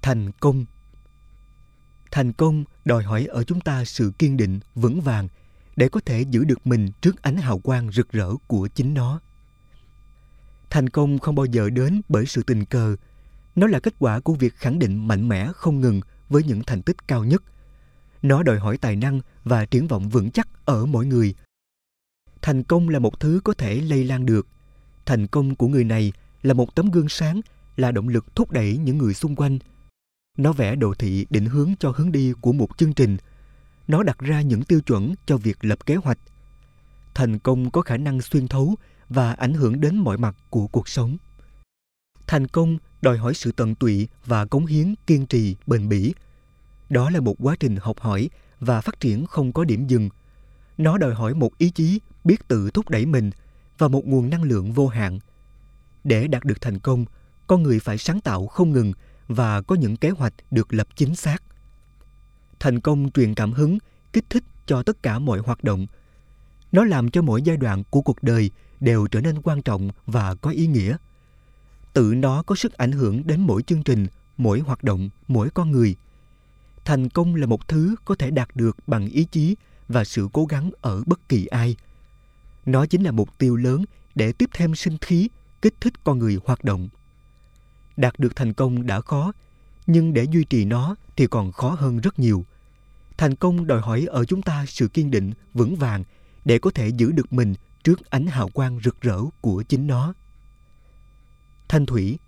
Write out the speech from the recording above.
Thành công. Thành công đòi hỏi ở chúng ta sự kiên định, vững vàng để có thể giữ được mình trước ánh hào quang rực rỡ của chính nó. Thành công không bao giờ đến bởi sự tình cờ. Nó là kết quả của việc khẳng định mạnh mẽ không ngừng với những thành tích cao nhất. Nó đòi hỏi tài năng và triển vọng vững chắc ở mỗi người. Thành công là một thứ có thể lây lan được. Thành công của người này là một tấm gương sáng, là động lực thúc đẩy những người xung quanh. Nó vẽ đồ thị định hướng cho hướng đi của một chương trình. Nó đặt ra những tiêu chuẩn cho việc lập kế hoạch. Thành công có khả năng xuyên thấu và ảnh hưởng đến mọi mặt của cuộc sống. Thành công đòi hỏi sự tận tụy và cống hiến kiên trì, bền bỉ. Đó là một quá trình học hỏi và phát triển không có điểm dừng. Nó đòi hỏi một ý chí biết tự thúc đẩy mình và một nguồn năng lượng vô hạn. Để đạt được thành công, con người phải sáng tạo không ngừng và có những kế hoạch được lập chính xác. Thành công truyền cảm hứng, kích thích cho tất cả mọi hoạt động. Nó làm cho mỗi giai đoạn của cuộc đời đều trở nên quan trọng và có ý nghĩa. Tự nó có sức ảnh hưởng đến mỗi chương trình, mỗi hoạt động, mỗi con người. Thành công là một thứ có thể đạt được bằng ý chí và sự cố gắng ở bất kỳ ai. Nó chính là mục tiêu lớn để tiếp thêm sinh khí, kích thích con người hoạt động. Đạt được thành công đã khó, nhưng để duy trì nó thì còn khó hơn rất nhiều. Thành công đòi hỏi ở chúng ta sự kiên định, vững vàng để có thể giữ được mình trước ánh hào quang rực rỡ của chính nó. Thanh thủy